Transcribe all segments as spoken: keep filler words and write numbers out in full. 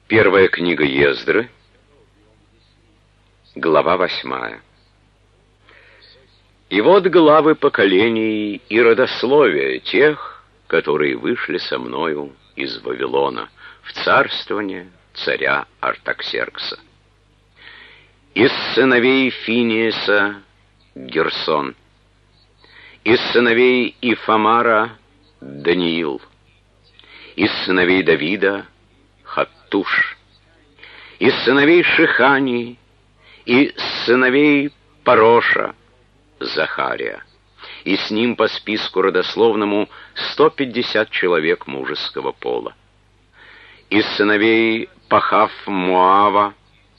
Первая книга Ездры, глава восьмая. И вот главы поколений и родословия тех, которые вышли со мною из Вавилона в царствование царя Артаксеркса. Из сыновей Финиеса Герсон, из сыновей Ифамара Даниил, из сыновей Давида Хаттуш, из сыновей Шихани и сыновей Пароша Захария, и с ним по списку родословному сто пятьдесят человек мужеского пола. Из сыновей Пахав-Моава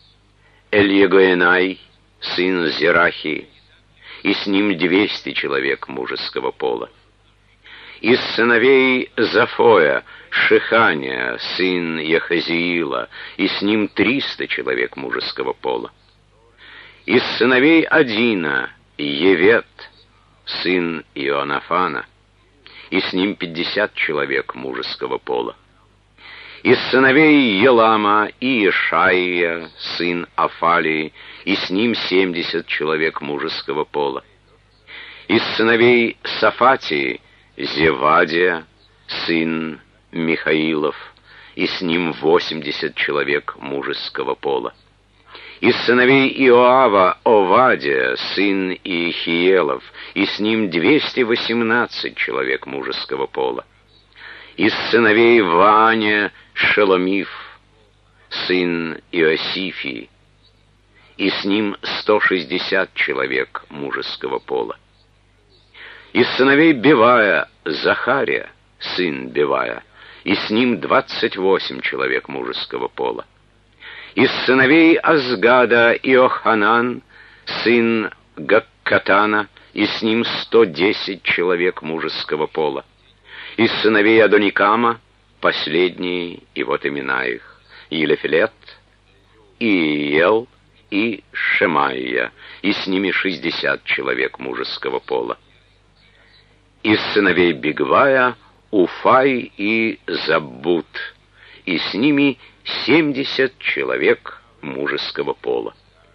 Эльегоенай, сын Зерахии, и с ним двести человек мужеского пола. Из сыновей Зафоя Шихания, сын Яхазиила, и с ним триста человек мужеского пола. Из сыновей Адина Евет, сын Иоаннафана, и с ним пятьдесят человек мужеского пола. Из сыновей Елама Иешаия, сын Афалии, и с ним семьдесят человек мужеского пола. Из сыновей Сафатии Зевадия, сын Михаилов, и с ним восемьдесят человек мужеского пола. Из сыновей Иоава Овадия, сын Иехиелов, и с ним двести восемнадцать человек мужеского пола. Из сыновей Вааня Шеломиф, сын Иосифии, и с ним сто шестьдесят человек мужеского пола. Из сыновей Бевая Захария, сын Бевая, и с ним двадцать восемь человек мужеского пола. Из сыновей Азгада Иоханан, сын Гаккатана, и с ним сто десять человек мужеского пола. Из сыновей Адоникама последние, и вот имена их: Елефилет, Иел и Шемаия, и с ними шестьдесят человек мужеского пола. Из сыновей Бигвая Уфай и Заббут, и с ними семьдесят человек мужеского пола.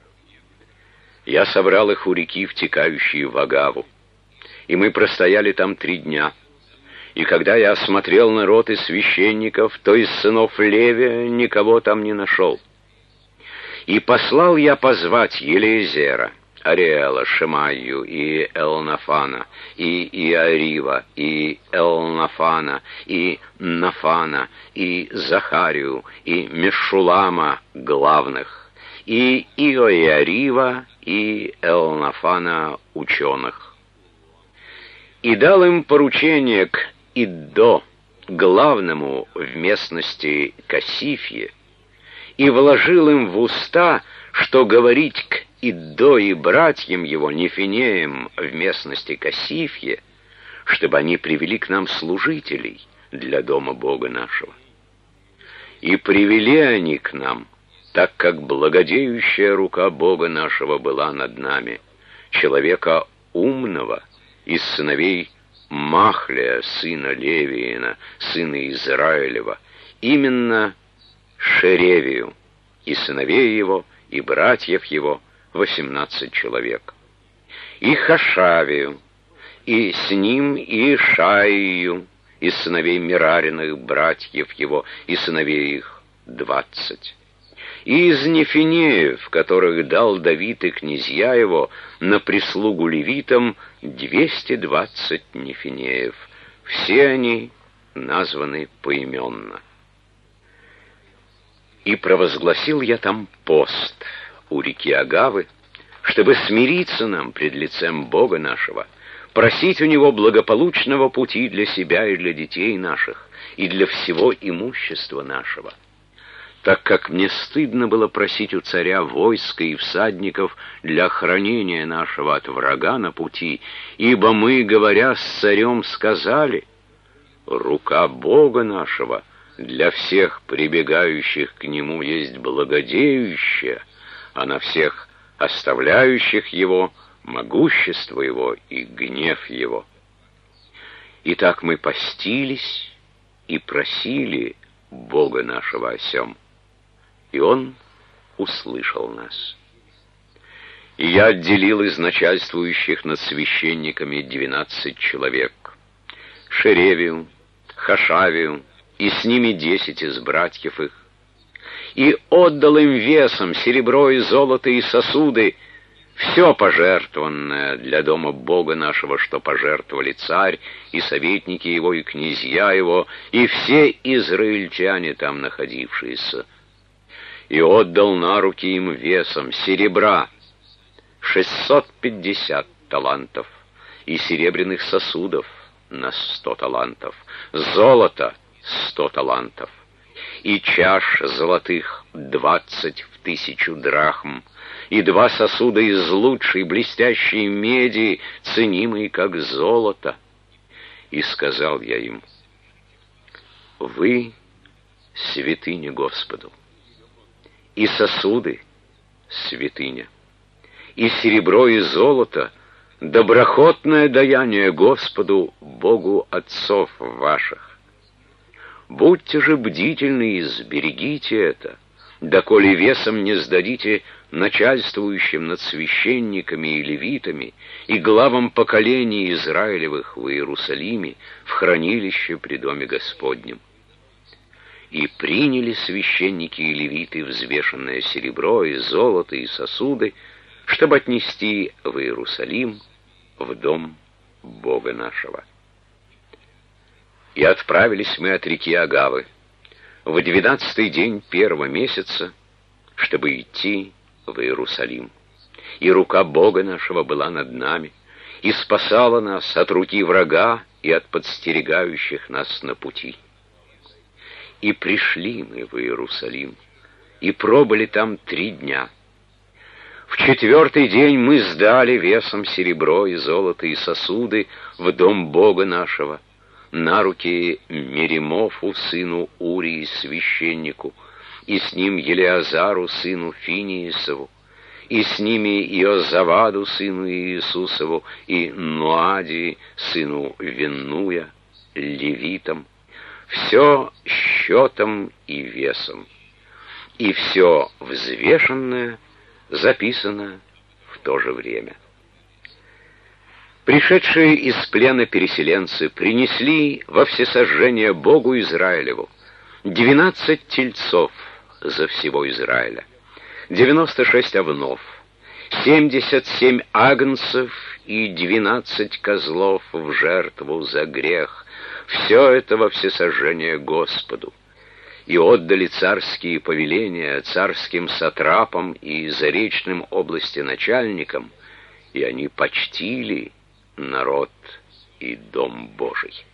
Я собрал их у реки, втекающей в Агаву, и мы простояли там три дня. И когда я осмотрел народ из священников, то из сынов Левия никого там не нашел. И послал я позвать Елеезера, Ариэла, Шемаю и Элнафана, и Иарива, и Элнафана, и Нафана, и Захарию, и Мешулама главных, и Иоиарива, и Элнафана ученых. И дал им поручение к Иддо, главному в местности Касифье, и вложил им в уста, что говорить к Иддо и братьям его, Нефинеям, в местности Касифье, чтобы они привели к нам служителей для дома Бога нашего. И привели они к нам, так как благодеющая рука Бога нашего была над нами, человека умного из сыновей Махлия, сына Левиина, сына Израилева, именно Шеревию, и сыновей его, и братьев его, восемнадцать человек, и Хашавию, и с ним и Шаию, из сыновей Мерариных, братьев его, и сыновей их двадцать. И из Нефинеев, которых дал Давид и князья его на прислугу левитам, двести двадцать Нефинеев. Все они названы поименно. И провозгласил я там пост у реки Агавы, чтобы смириться нам пред лицем Бога нашего, просить у Него благополучного пути для себя и для детей наших, и для всего имущества нашего. Так как мне стыдно было просить у царя войска и всадников для хранения нашего от врага на пути, ибо мы, говоря с царем, сказали: рука Бога нашего для всех прибегающих к Нему есть благодеющая, а на всех оставляющих Его могущество Его и гнев Его. Итак, мы постились и просили Бога нашего о сем. И он услышал нас. И я отделил из начальствующих над священниками двенадцать человек, Шеревию, Хашавию, и с ними десять из братьев их, и отдал им весом серебро и золото и сосуды, все пожертвованное для дома Бога нашего, что пожертвовали царь и советники его, и князья его, и все израильтяне там находившиеся. И отдал на руки им весом серебра шестьсот пятьдесят талантов, и серебряных сосудов на сто талантов, золото сто талантов, и чаш золотых двадцать в тысячу драхм, и два сосуда из лучшей блестящей меди, ценимой как золото. И сказал я им: вы святыня Господу, и сосуды святыня, и серебро и золото доброхотное даяние Господу, Богу отцов ваших. Будьте же бдительны и сберегите это, доколе весом не сдадите начальствующим над священниками и левитами и главам поколений Израилевых в Иерусалиме в хранилище при доме Господнем. И приняли священники и левиты взвешенное серебро и золото и сосуды, чтобы отнести в Иерусалим, в дом Бога нашего. И отправились мы от реки Агавы в двенадцатый день первого месяца, чтобы идти в Иерусалим. И рука Бога нашего была над нами, и спасала нас от руки врага и от подстерегающих нас на пути. И пришли мы в Иерусалим, и пробыли там три дня. В четвертый день мы сдали весом серебро и золото и сосуды в дом Бога нашего, на руки Меримофу, сыну Урии, священнику, и с ним Елеазару, сыну Финиесову, и с ними Иозаваду, сыну Иисусову, и Нуадии, сыну Веннуя, левитам, все счетом и весом, и все взвешенное записано в то же время. Пришедшие из плена переселенцы принесли во всесожжение Богу Израилеву двенадцать тельцов за всего Израиля, девяносто шесть овнов, семьдесят семь агнцев и двенадцать козлов в жертву за грех. Все это во всесожжение Господу. И отдали царские повеления царским сатрапам и заречным области начальникам, и они почтили народ и дом Божий.